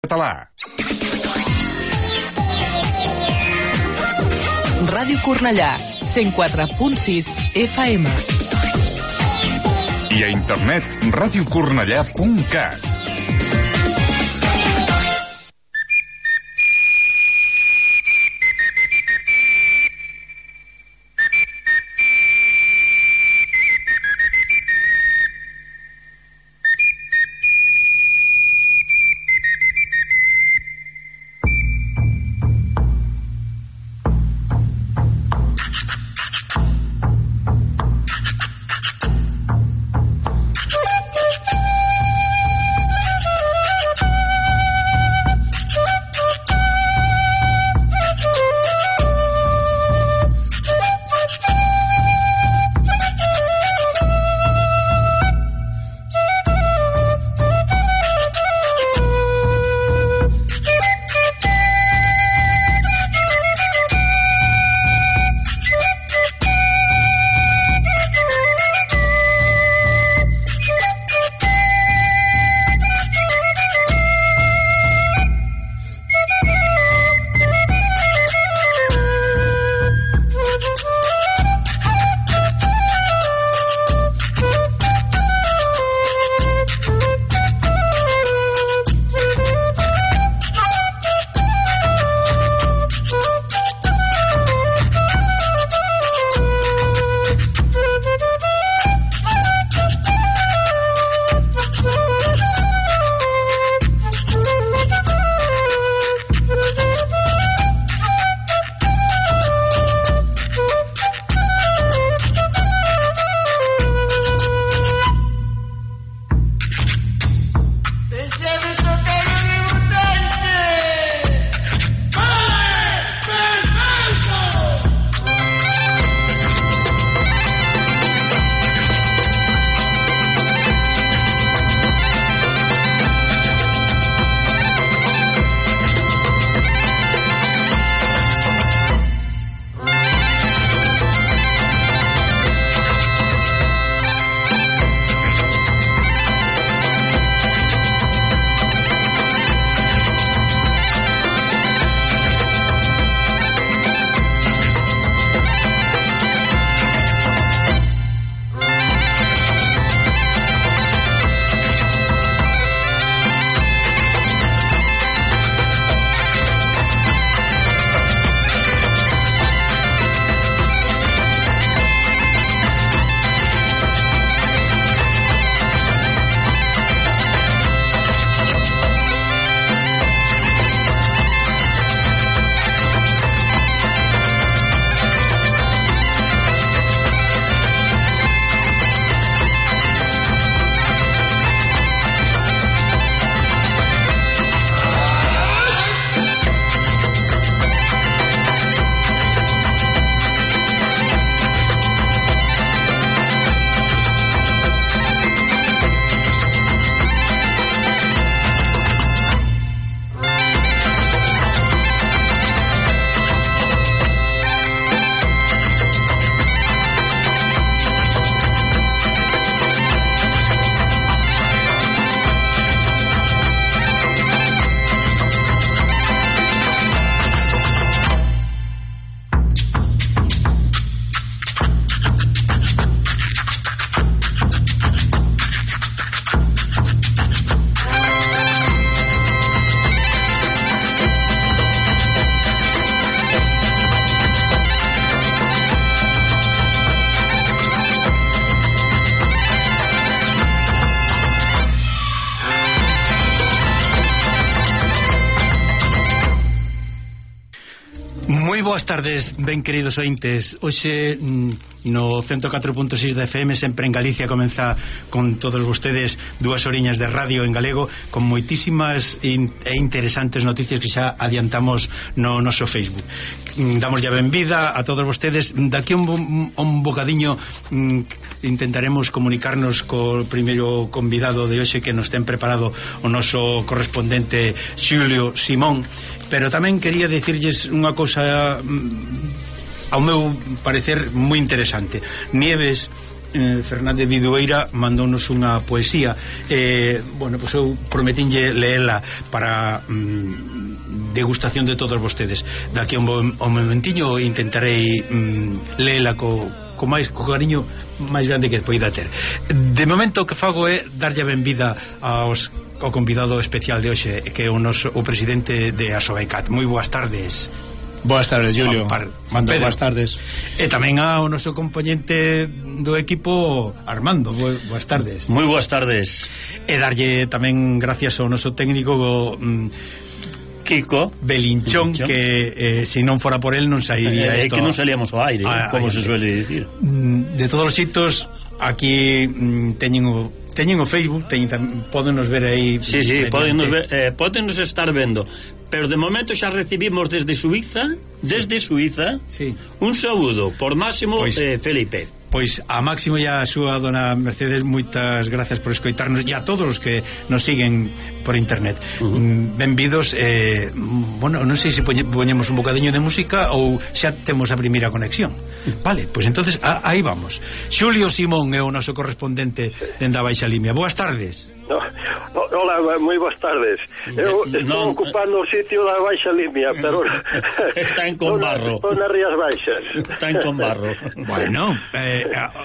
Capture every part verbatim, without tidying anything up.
Català. Ràdio Cornellà, cent quatre punt sis F M. I a internet, ràdio cornellà punt cat. Moi boas tardes, ben queridos ointes. Hoxe no ciento catro punto seis da F M, sempre en Galicia, comeza con todos vostedes dúas oriñas de radio en galego, con moitísimas e interesantes noticias que xa adiantamos no noso Facebook. Damos ya benvida a todos vostedes. Daqui un, un bocadiño intentaremos comunicarnos co primeiro convidado de hoxe que nos ten preparado o noso correspondente Xulio Simón. Pero tamén quería dicirlles unha cousa, ao meu parecer, moi interesante. Nieves eh, Fernández Vidueira mandounos unha poesía. Eh, bueno, pois eu prometinlle leela para mm, degustación de todos vostedes. Daqui a un, un momentiño intentarei mm, leela co, co máis co cariño máis grande que poida ter. De momento o que fago é darlle a benvida aos ao convidado especial de hoxe, que é o noso o presidente de Asobecat. Moi boas tardes. Boas tardes, Julio. Mando, boas tardes. E tamén ao noso compañente do equipo, Armando. Boas tardes. Moi boas tardes. E darlle tamén gracias ao noso técnico mm, Kiko Belinchón, Belinchón, que eh, se non fora por él non sairía eh, isto. É que non salíamos ao aire, ah, como se suele dicir. De todos os xeitos, aquí mm, teñen o teñen o Facebook, teñen, podennos ver aí. Sí, sí, podennos ver, eh, podennos estar vendo. Pero de momento xa recibimos desde Suiza, desde Suiza, sí, un saúdo por Máximo pois, eh, Felipe. Pois a Máximo e a súa dona Mercedes, moitas gracias por escoitarnos, e a todos os que nos siguen por internet. Uh -huh. Benvidos. eh, bueno, non sei se poñemos un bocadiño de música ou xa temos a primeira conexión. Vale, pois entonces a, aí vamos. Xulio Simón é o noso correspondente dende a Baixa Limia. Boas tardes. No, no, hola, moi boas tardes. Eu estou no, ocupando o sitio da Baixa Limia, pero está en Combarro. Estou nas Rías Baixas. Está en Combarro. Bueno, eh,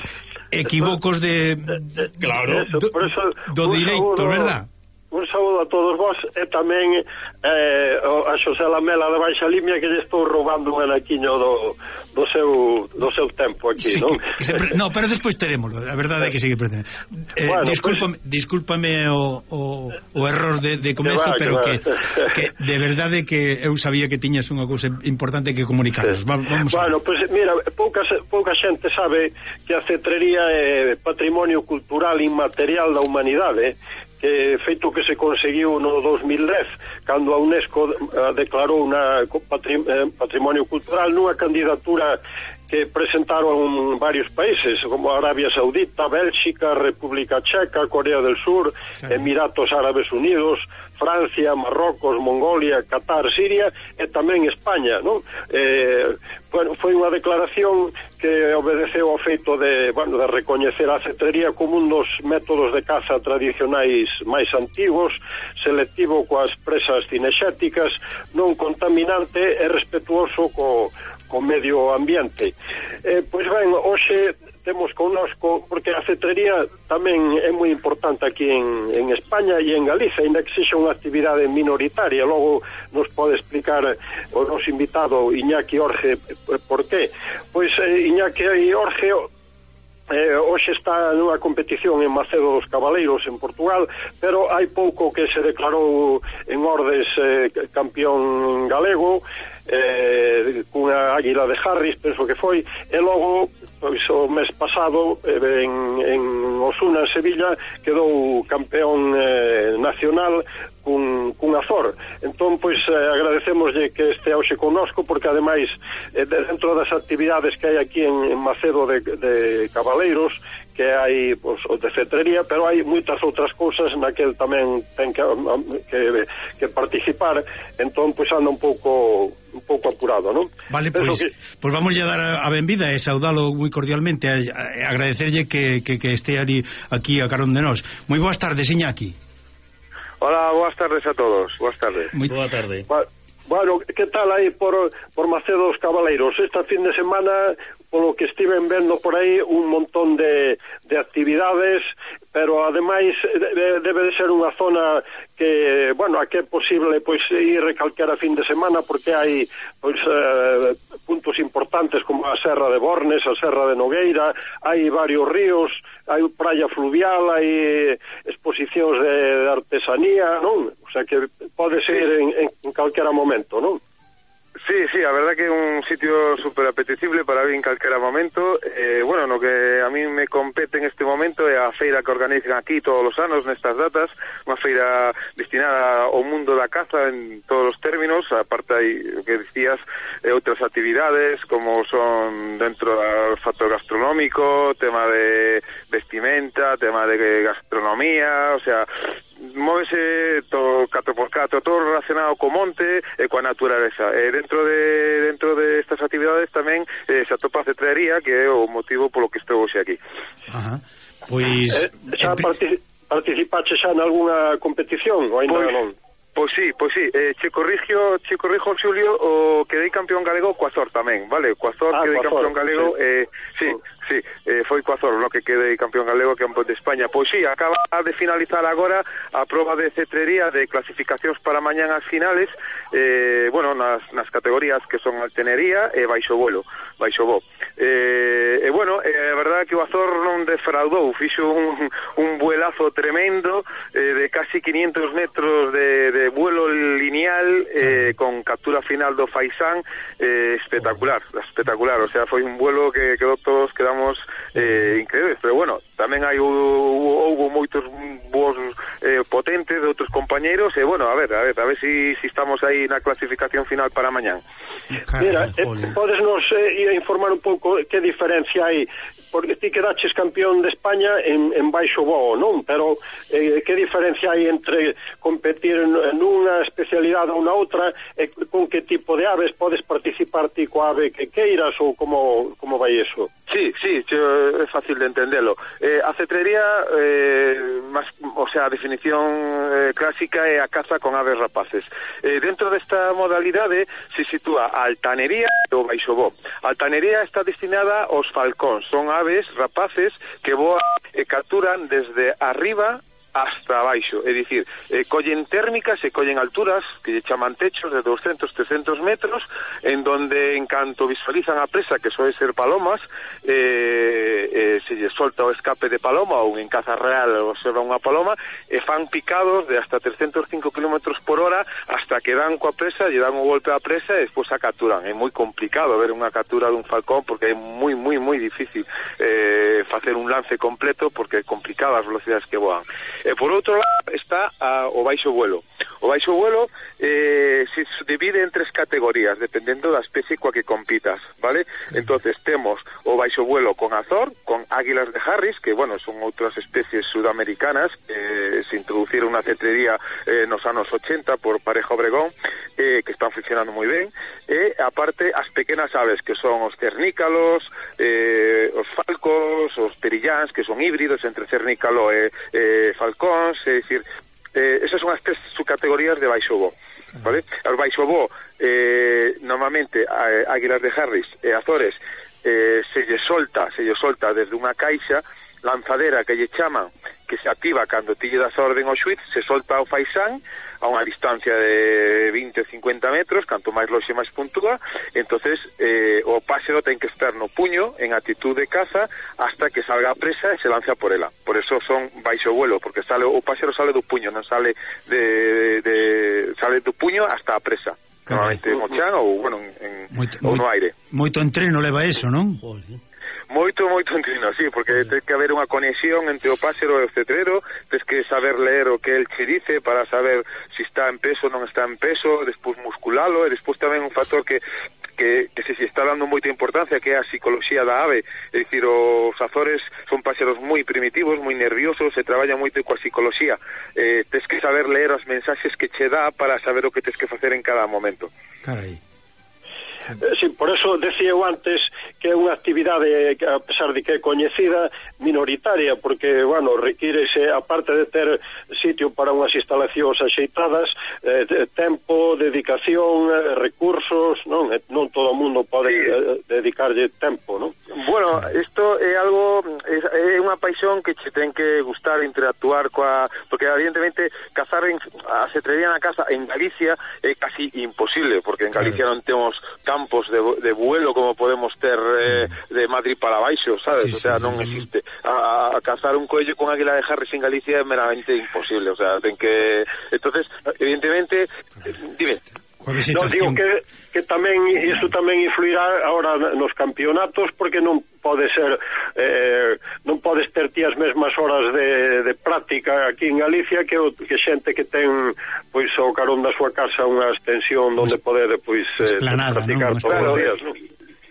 equivocos de claro, do, eso, do direito, saúdo, verdad? Un saúdo a todos vos e tamén eh, a Xosé Lamela da Baixa Limia, que lle estou roubando un anaquiño do, do seu do seu tempo aquí, sí, non? Que, que sempre, no, pero despois terémolo, a verdade é que sigue pretendo. Eh, bueno, discúlpame, pues, discúlpame o, o, o error de, de comezo, que va, pero que, que, que de verdade que eu sabía que tiñas unha cousa importante que comunicarnos. Sí. Vamos bueno, a... pues mira, pouca, pouca xente sabe que a cetrería é patrimonio cultural inmaterial da humanidade, que feito que se conseguiu no dos mil dez, cando a UNESCO uh, declarou na patrim, eh, patrimonio cultural nunha candidatura que presentaron varios países como Arabia Saudita, Bélxica, República Checa, Corea del Sur, sí, Emiratos Árabes Unidos, Francia, Marrocos, Mongolia, Qatar, Siria e tamén España, non? Eh, bueno, foi unha declaración que obedeceu ao feito de, bueno, de recoñecer a cetrería como un dos métodos de caza tradicionais máis antigos, selectivo coas presas cinexéticas, non contaminante e respetuoso co co medio ambiente. Eh, pois ben, hoxe temos connosco, porque a cetrería tamén é moi importante aquí en, en España e en Galicia, ainda que sexa unha actividade minoritaria. Logo nos pode explicar o noso invitado Iñaki Orge por qué. Pois eh, Iñaki Orge Eh, hoxe está nunha competición en Macedo dos Cabaleiros en Portugal, pero hai pouco que se declarou en Ordes eh, campeón galego, eh, cunha águila de Harris, penso que foi, e logo pois o mes pasado eh, en, en Osuna, en Sevilla, quedou campeón eh, nacional cun, cun azor. Entón, pois, eh, agradecemoslle que este hoxe connosco, porque ademais, eh, dentro das actividades que hai aquí en, en Macedo de, de Cabaleiros, que hai, pois, o de cetrería, pero hai moitas outras cousas na que el tamén ten que, que, que participar, entón, pois, anda un pouco un pouco apurado, non? Vale, pois, que... pois vamos a dar a benvida e saudalo moi cordialmente, a, a agradecerlle que, que, que este ali aquí a carón de nós. Moi boas tardes, Iñaki. Hola, boas tardes a todos. Boas tardes. Moi boa tarde. Bueno, que tal aí por, por Macedo dos Cabaleiros? Esta fin de semana, polo que estiven vendo por aí, un montón de, de actividades, pero ademais debe de ser unha zona que, bueno, a que é posible pois ir recalcar a fin de semana, porque hai pois eh, puntos importantes como a Serra de Bornes, a Serra de Nogueira, hai varios ríos, hai praia fluvial, hai exposicións de, de artesanía, non? O sea que pode ser en, en calquera momento, non? Sí, sí, a verdad que é un sitio super apetecible para vir en calquera momento. Eh, bueno, no que a mí me compete en este momento é a feira que organizan aquí todos os anos nestas datas, unha feira destinada ao mundo da caza en todos os términos, aparte hai, o que dicías, eh, outras actividades como son dentro do factor gastronómico, tema de vestimenta, tema de gastronomía, o sea, móvese todo catro por catro, todo relacionado co monte e coa naturaleza. E dentro de dentro de estas actividades tamén eh, se atopa a cetrería, que é o motivo polo que estou hoxe aquí. Ajá. Pois... Eh, xa partic participache xa en algunha competición ou ainda pois, non? Pois sí, pois sí, eh, che corrigio, che corrijo, Xulio, o quedei campeón galego co Azor tamén, vale? Co Azor ah, quedei campeón galego, sí, eh, sí, sí eh, foi co Azor, no que quedei campeón galego, campeón de España. Pois sí, acaba de finalizar agora a proba de cetrería de clasificacións para mañán as finales, eh, bueno, nas, nas categorías que son altenería e baixo vuelo, baixo bo. Eh, e bueno, é eh, verdade que o Azor non defraudou, fixo un, un vuelazo tremendo eh, de casi quinientos metros de, de vuelo lineal eh, con captura final do faisán, eh, espectacular, espectacular, o sea, foi un vuelo que quedou todos quedamos eh, increíbles, pero bueno, tamén hai houve moitos voos eh, potentes de outros compañeiros e bueno, a ver, a ver, a ver si, si estamos aí na clasificación final para mañán. Mira, eh, podes nos eh, informar un pouco que diferencia hai, porque ti quedaches campeón de España en, en baixo voo, non? Pero eh, que diferencia hai entre competir nunha especialidade ou na outra, e con que tipo de aves podes participar ti coa ave que queiras, ou como, como vai iso? Sí, sí, é fácil de entendelo. Eh, a cetrería, eh, más, o sea, a definición eh, clásica é a caza con aves rapaces. Eh, dentro desta modalidade se sitúa a altanería e o baixo voo. A altanería está destinada aos falcóns, son aves rapaces que voan e capturan desde arriba hasta abaixo, é dicir, eh, collen térmicas e collen alturas que lle chaman techos de doscientos, trescentos metros, en donde en canto visualizan a presa, que soe ser palomas, eh, eh, se lle solta o escape de paloma ou en caza real observa unha paloma, e fan picados de hasta trescentos cinco kilómetros por hora hasta que dan coa presa, lle dan o golpe á presa e despois a capturan. É moi complicado ver unha captura dun falcón porque é moi, moi, moi difícil eh, facer un lance completo porque é complicado as velocidades que voan. E por outro lado está a, o baixo vuelo. O baixo vuelo eh, se divide en tres categorías, dependendo da especie coa que compitas, vale? Entonces temos o baixo vuelo con Azor, con águilas de Harris, que, bueno, son outras especies sudamericanas que eh, se introduciron na cetrería eh, nos anos ochenta por Pareja Obregón, eh, que están funcionando moi ben, e aparte as pequenas aves, que son os cernícalos, eh, os falcos, os perilláns, que son híbridos entre cernícalo e eh, falcóns, é dicir, eh, esas son as tres subcategorías de baixo voo, vale? Al baixo voo, eh, normalmente, eh, águilas de Harris e Azores, eh, se lle solta, se lle solta desde unha caixa lanzadera que lle chaman, que se activa cando ti lle das a orden ao xuiz, se solta o faisán a unha distancia de vinte a cincuenta metros, canto máis lonxe máis puntúa, entonces eh, o páxaro ten que estar no puño en actitud de caza hasta que salga a presa e se lanza por ela. Por eso son baixo vuelo, porque sale o páxaro sale do puño, non sale de, de sale do puño hasta a presa. Normalmente en o chan ou, bueno, en, moito, ou no aire. Moito entreno leva eso, non? Moito, moito entreno, sí, porque ten que haber unha conexión entre o páxaro e o cetrero, tens que saber ler o que el che dice para saber se si está en peso ou non está en peso, despois musculalo, e despois tamén un factor que que, que se, se está dando moita importancia, que é a psicología da ave, é dicir, os Azores son páxaros moi primitivos, moi nerviosos, e traballan moito coa psicología, eh, tens que saber ler as mensaxes que che dá para saber o que tens que facer en cada momento. Carai. Sí, por eso decía eu antes que é unha actividade, a pesar de que é coñecida, minoritaria, porque, bueno, requírese, aparte de ter sitio para unhas instalacións axeitadas, eh, tempo, dedicación, eh, recursos, non? Non todo o mundo pode sí. eh, dedicarlle tempo, non? Bueno, isto é algo, é, é unha paixón que che ten que gustar interactuar coa, porque evidentemente cazar en, a cetrería na casa en Galicia é casi imposible, porque en Galicia non temos campos de, de vuelo como podemos ter eh, de Madrid para baixo, sabes? Sí, o sea, sí, non sí. existe. A, a cazar un coello con águila de Harris en Galicia é meramente imposible, o sea, ten que... Entonces, evidentemente, dime... No, digo que, que tamén iso tamén influirá ahora nos campeonatos, porque non pode ser eh, non podes ter ti as mesmas horas de, de práctica aquí en Galicia que, o, que xente que ten pois ao carón da súa casa unha extensión onde poder pois eh, practicar ¿no? todos os días, non?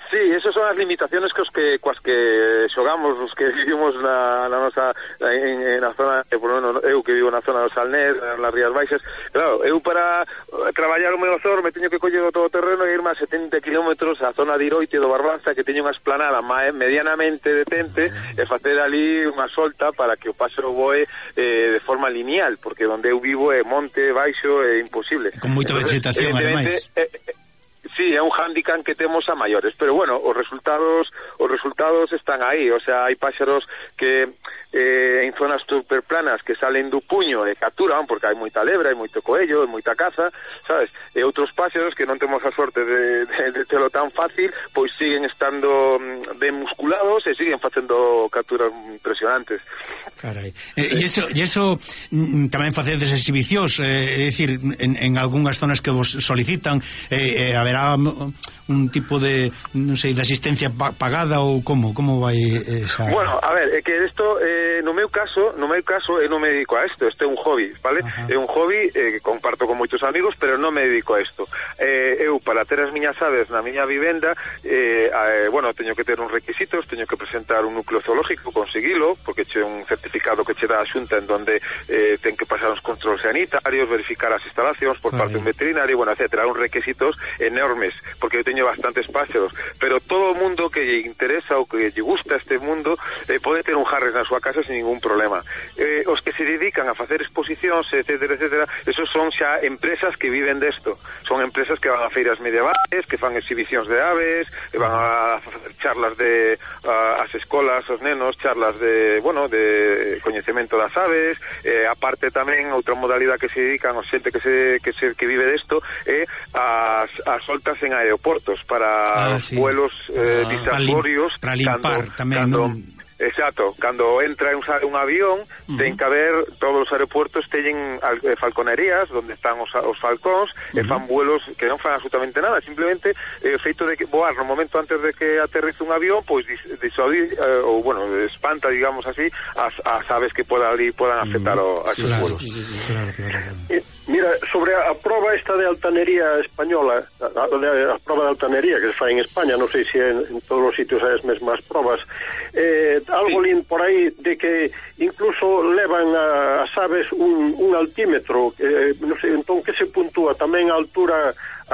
Sí, esas son as limitaciones que os que coas que xogamos os que vivimos na, na nosa en, en na zona, eh, por lo menos eu que vivo na zona do Salnés, nas Rías Baixas. Claro, eu para traballar o meu azor me teño que coller o todo terreno e irme a setenta kilómetros á zona de Iroite do Barbanza, que teño unha esplanada medianamente decente, e facer ali unha solta para que o páxaro voe eh, de forma lineal, porque onde eu vivo é monte baixo, é imposible. Con moita vegetación, ademais. Eh, eh, Sí, é un hándicap que temos a maiores, pero bueno, os resultados os resultados están aí, o sea, hai páxaros que eh, en zonas superplanas que salen do puño e capturan, porque hai moita lebra, hai moito coello, hai moita caza, sabes? E outros páxaros que non temos a sorte de, de, de telo tan fácil, pois siguen estando ben musculados e siguen facendo capturas impresionantes. Carai. E iso, e iso tamén facedes exhibicións, eh, é dicir, en, en algunhas zonas que vos solicitan, eh, eh, haberá un tipo de, non sei, de asistencia pagada ou como, como vai esa... Bueno, a ver, é que isto, eh, no meu caso, no meu caso, eu non me dedico a isto, isto é un hobby, vale? Ajá. É un hobby eh, que comparto con moitos amigos, pero non me dedico a isto. Eh, eu, para ter as miñas aves na miña vivenda, eh, eh, bueno, teño que ter uns requisitos, teño que presentar un núcleo zoológico, conseguilo, porque che un certificado que che dá a xunta en donde eh, ten que pasar uns controles sanitarios, verificar as instalacións por parte de un veterinario, bueno, etcétera, uns requisitos enormes, porque eu teño bastantes páxaros, pero todo o mundo que lle interesa ou que lle gusta este mundo eh, pode ter un jarres na súa casa sin ningún problema. Eh, os que se dedican a facer exposicións, etcétera, etcétera, esos son xa empresas que viven desto, son empresas que van a feiras medievales, que fan exhibicións de aves, que van a facer charlas de a, as escolas, os nenos, charlas de, bueno, de coñecemento das aves, eh, aparte tamén outra modalidade que se dedican os xente que se que se que vive desto é as as soltas en aeroportos para ah, sí. vuelos eh, ah, disertorios para, lim para limpar cando, tamén cando, non... Exacto, cando entra un, un avión, uh -huh. ten que haber, todos os aeroportos teñen eh, falconerías onde están os, os falcóns, uh -huh. e fan vuelos que non fan absolutamente nada, simplemente eh, feito de que voar no momento antes de que aterrize un avión, pois disuadir, eh, ou bueno, espanta, digamos así, as, as aves que podan ali podan afectar uh -huh. o, a sí, esos claro, vuelos. Sí, sí, sí, claro, claro, claro. Eh, mira, sobre a, a prova esta de altanería española, a, a, a prova de altanería que se fai en España, non sei se en, en todos os sitios hai as mesmas provas, eh, algo sí. Lin por aí de que incluso levan a, as aves un, un altímetro, eh, non sei, entón que se puntúa tamén a altura, a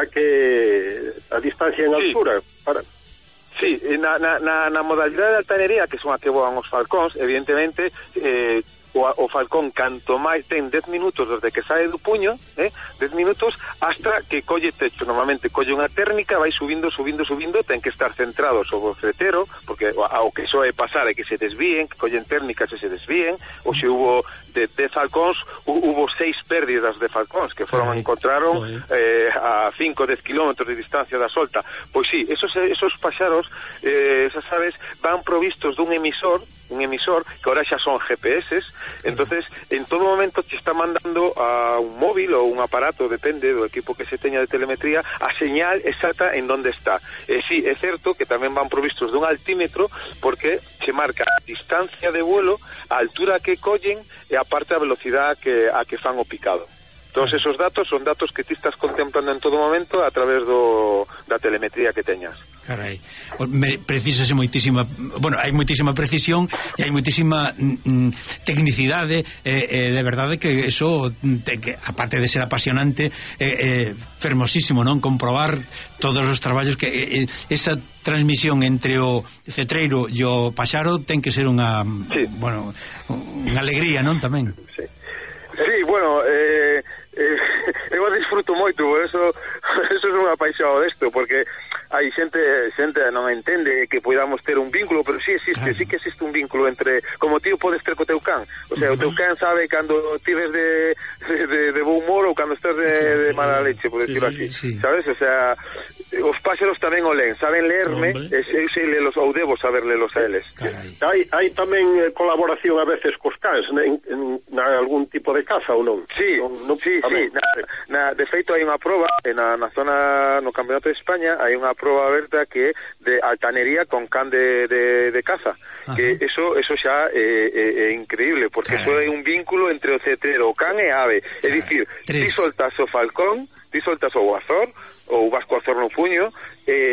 que a distancia en altura, sí. para... Sí, na, na, na, na modalidade de altanería, que son a que voan os falcóns, evidentemente, eh, o, o falcón canto máis ten dez minutos desde que sae do puño, eh, dez minutos hasta que colle techo. Normalmente colle unha térmica, vai subindo, subindo, subindo, ten que estar centrado sobre o fretero, porque ao que soe pasar é que se desvíen, que collen térmicas e se desvíen, ou se hubo de dez falcóns, hubo seis pérdidas de falcóns que foron Ay, encontraron eh, a cinco, dez kilómetros de distancia da solta. Pois sí, esos, esos paxaros, eh, esas aves, van provistos dun emisor, un emisor que ahora xa son G P S, entonces en todo momento te está mandando a un móvil ou un aparato, depende do equipo que se teña de telemetría, a señal exacta en donde está. E sí, é certo que tamén van provistos dun altímetro, porque se marca a distancia de vuelo, a altura que collen e aparte a velocidade que, a que fan o picado. Todos esos datos son datos que ti estás contemplando en todo momento a través do, da telemetría que teñas. Carai, precisase moitísima, bueno, hai moitísima precisión e hai moitísima mm, tecnicidade, e eh, eh, de verdade que eso, te, que aparte de ser apasionante, é eh, eh, fermosísimo, non? Comprobar todos os traballos que eh, esa transmisión entre o cetreiro e o paxaro ten que ser unha, sí. bueno, unha alegría, non? Tamén. Sí, sí, bueno, eh Eh, eu disfruto moito, por eso eso é unha paixão desto, porque hai xente xente non entende que podamos ter un vínculo, pero sí existe, claro. Sí que existe un vínculo entre, como tío podes ter co teu can, o sea, uh -huh. o teu can sabe cando tives de, de, de bo humor ou cando estás de, de mala leche, por decirlo sí, así, sí. Sabes, o sea, os páxaros tamén o len, saben lerme, e eu sei lelos, ou debo saber lelos a eles. Hai, hai tamén colaboración a veces cos cans, en, en, na algún tipo de caza ou non? Sí, non, non, sí, sí, na, na, de feito hai unha proba na, na zona, no Campeonato de España, hai unha proba aberta que é de altanería con can de, de, de caza. Ajá. Que eso eso xa é, é, é increíble, porque eso é un vínculo entre o cetero, o can e a ave. É dicir, ti soltas o falcón, ti soltas o azor, ou vas co azor no puño, eh,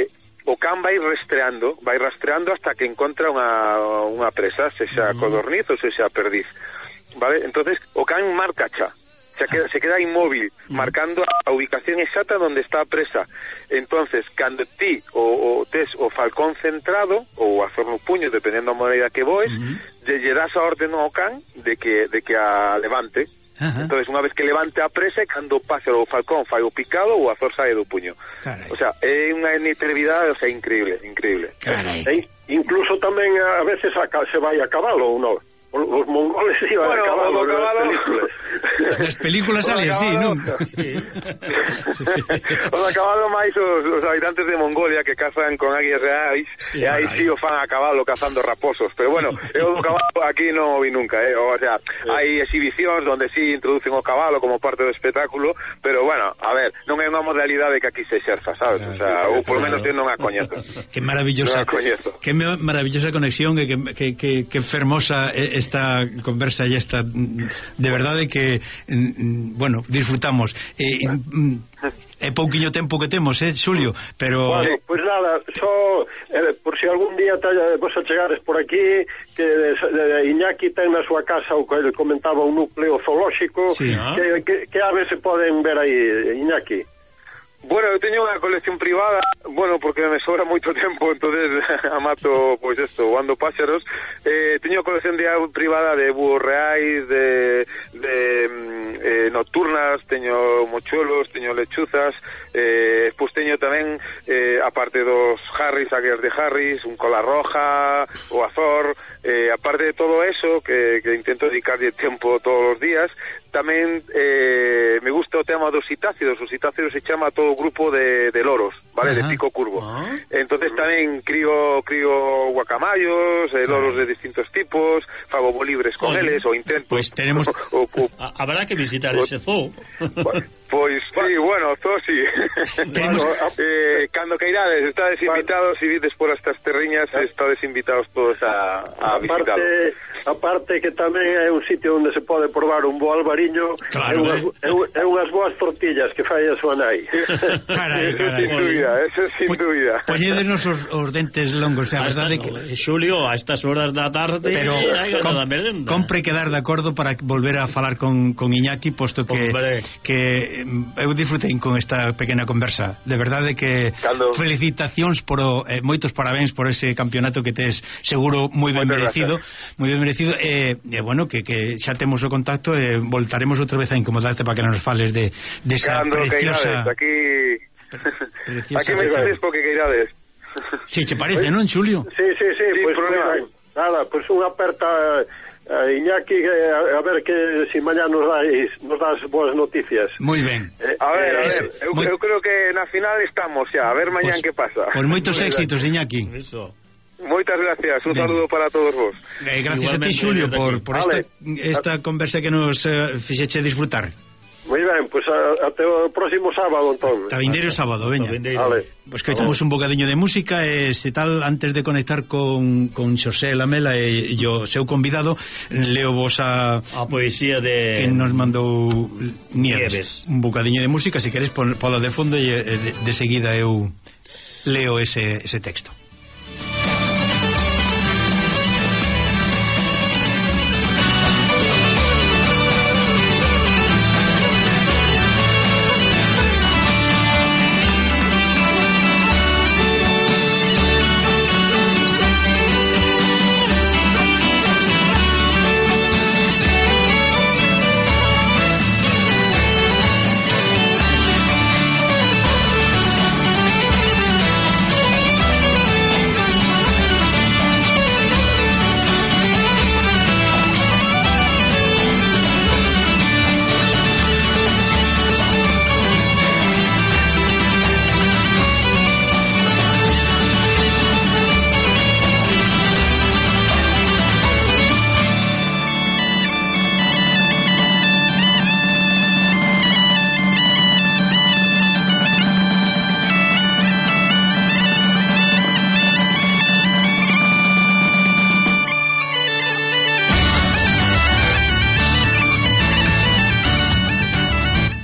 o can vai rastreando, vai rastreando hasta que encontra unha, unha presa, sexa codorniz ou sexa perdiz, vale? Entonces o can marca xa, se queda, se queda inmóvil, marcando a ubicación exacta donde está a presa. Entonces, cando ti o, o tes o falcón centrado ou a azor no puño, dependendo da moneda que voes, uh-huh. lle das a orden ao can de que, de que a levante. Ajá. Entonces, unha vez que levante a presa, cando pase o falcón fai o picado, o azor sae do puño. Carai. O sea, é unha integridade, o sea, increíble, increíble. Carai. E incluso tamén a veces a, se vai a cabalo ou non. Os mongoles iban bueno, a cabalo, cabalo. Nas películas. Nas películas sale así, non? Sí. Os a cabalo máis os, os habitantes de Mongolia que cazan con águias reais, sí, e aí sí o fan a cabalo cazando raposos, pero bueno, eu do cabalo aquí non o vi nunca, eh? O sea, sí. Hai exhibicións onde sí introducen o cabalo como parte do espectáculo, pero bueno, a ver, non é unha modalidade que aquí se exerza, sabes? Claro, o sea, ou por lo menos non a coñezo. Que maravillosa, que maravillosa conexión e que, que, que, que fermosa esta conversa e esta, de verdade que bueno, disfrutamos e é pouquiño tempo que temos, eh, Xulio, pero... Bueno, pois pues nada, só eh, por si algún día talla, vos a chegares por aquí, que de, de Iñaki ten na súa casa o que ele comentaba un núcleo zoolóxico, sí, ¿no? que, que, que aves se poden ver aí, Iñaki? Bueno, eu teño unha colección privada, bueno, porque me sobra moito tempo, entonces amato, pois pues isto, ando páxaros. Eh, teño colección de privada de búhos reais, de, de eh, nocturnas, teño mochuelos, teño lechuzas, eh, pois teño tamén, eh, aparte dos Harris, águias de Harris, un cola roja, o azor, eh, aparte de todo eso, que, que intento dedicarlle tempo todos os días, tamén eh, me gusta o tema dos citácidos. Os citácidos se chama todo o grupo de, de loros, vale, ajá, de pico curvo. Ajá. Entonces tamén crío crío guacamayos, eh, loros de distintos tipos, fago bolibres con eles, o intento. Pues tenemos o, o, a, habrá que visitar o, ese zoo. Pois sí, bueno, zoo sí. Tenemos... eh, cando queirades, estades invitados, e vides por estas terriñas, estades invitados todos a, a aparte, visitarlo. Aparte que tamén é un sitio onde se pode probar un bo albariño, claro, é, unhas, eh. é unhas boas tortillas que fai a súa nai. Carai, carai. Sin dúbida, eso sin po, dúbida. Poñédenos os, os dentes longos, a verdade que... Xulio, a estas horas da tarde, pero com, compre quedar de acordo para volver a falar con, con Iñaki, posto que, que eu disfrutei con esta pequena conversa. De verdade que Cando... felicitacións por o, eh, moitos parabéns por ese campeonato que tes seguro moi ben merecido, moi ben merecido e eh, bueno, que, que xa temos o contacto e eh, voltaremos outra vez a incomodarte para que nos fales de, de esa Cando preciosa aquí preciosa aquí me dices porque que irades. Si, che parece, non, Xulio? Sí, sí, sí, sí, pues, problema. Pues, nada, pues unha aperta a Iñaki, a, a ver que si mañá nos dais, nos das boas noticias. Moi ben. Eh, a ver, a ver, eu, muy... eu creo que na final estamos xa, a ver mañá pues, que pasa. Pois pues moitos éxitos, Iñaki. Eso. Moitas gracias, un ben. saludo para todos vos. Eh, gracias Igualmente, a ti, Xulio, por, por esta, esta conversa que nos uh, fixeche disfrutar. Moi ben, pois pues, até o próximo sábado, entón. Ta vindeiro sábado, veña. Vale. Pois pues que echamos un bocadiño de música e se tal, antes de conectar con, con Xosé Lamela e o seu convidado, leo vos a... a poesía de... que nos mandou Nieves. Nieves. Un bocadiño de música, se queres, pola de fondo e de, de seguida eu leo ese, ese texto.